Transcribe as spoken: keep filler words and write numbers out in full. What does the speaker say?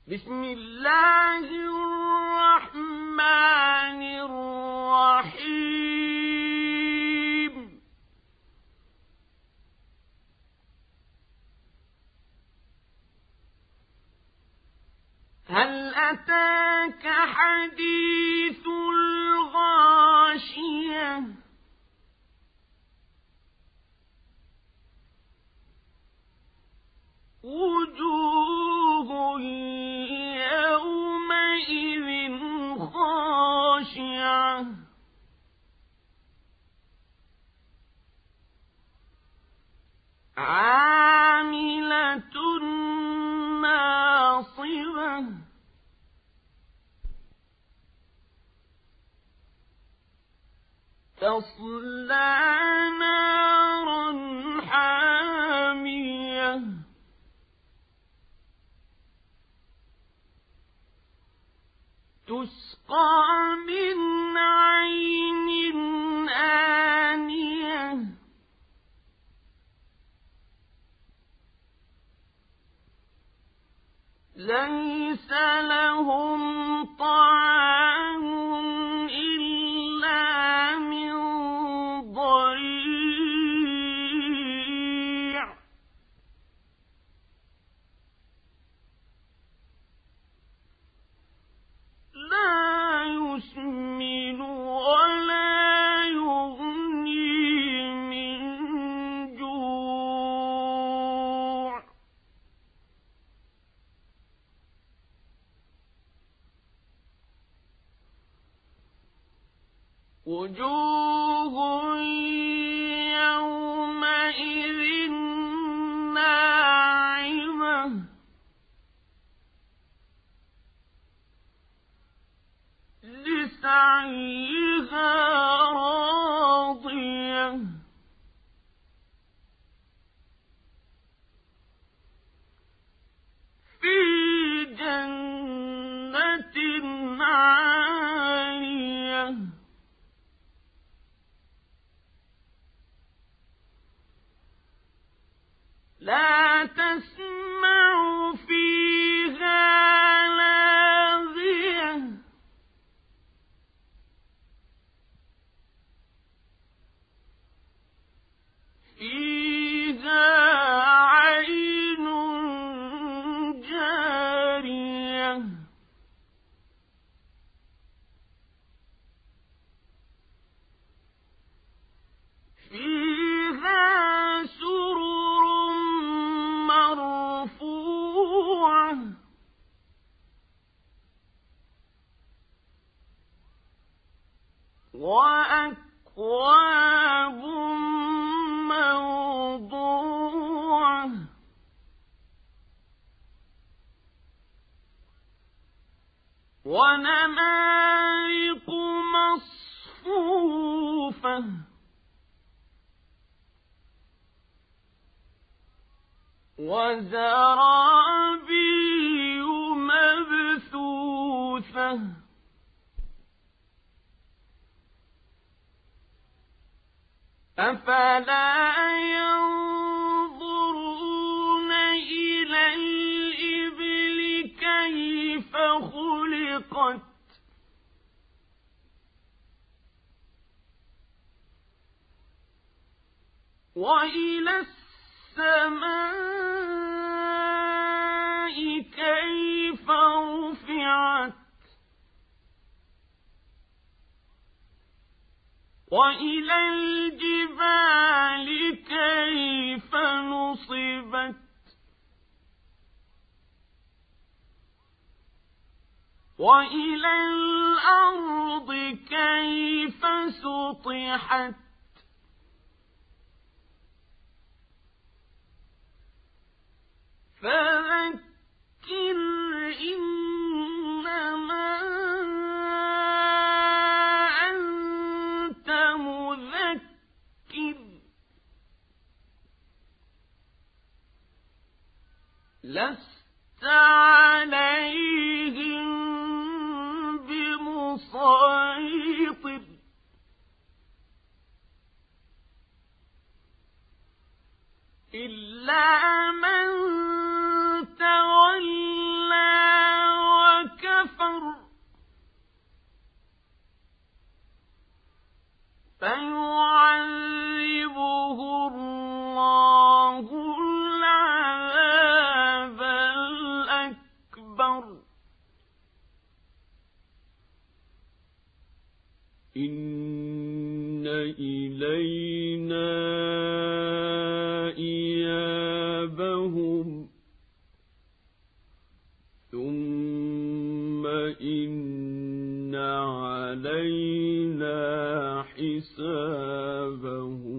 بسم الله الرحمن الرحيم هل أتاك حديث الغاشية وجوه يومئذ خاشعة عاملة ناصبة تصلى نارا حامية تسقى من عين آنية ليس لهم طعام إلا من ضريع لا يسمن ولا يغني من جوع وجوه يومئذ ناعمة لسعيها راضية في جنة عالية لا تسمع فيها لاغية فيها عين جارية فيها سرر مرفوعة وأكواب موضوعة ونمارق مصفوفة وزرابي مبثوثة أفلا ينظرون إلى الإبل كيف خلقت وإلى السماء كيف رفعت وإلى الجبال كيف نصبت وإلى الأرض كيف سطحت فذكر إنما أنت مذكر لست عليهم بمسيطر إلا من تولى فيعذبه الله العذاب الأكبر إن إلينا إيابهم ثم إن علينا حسابهم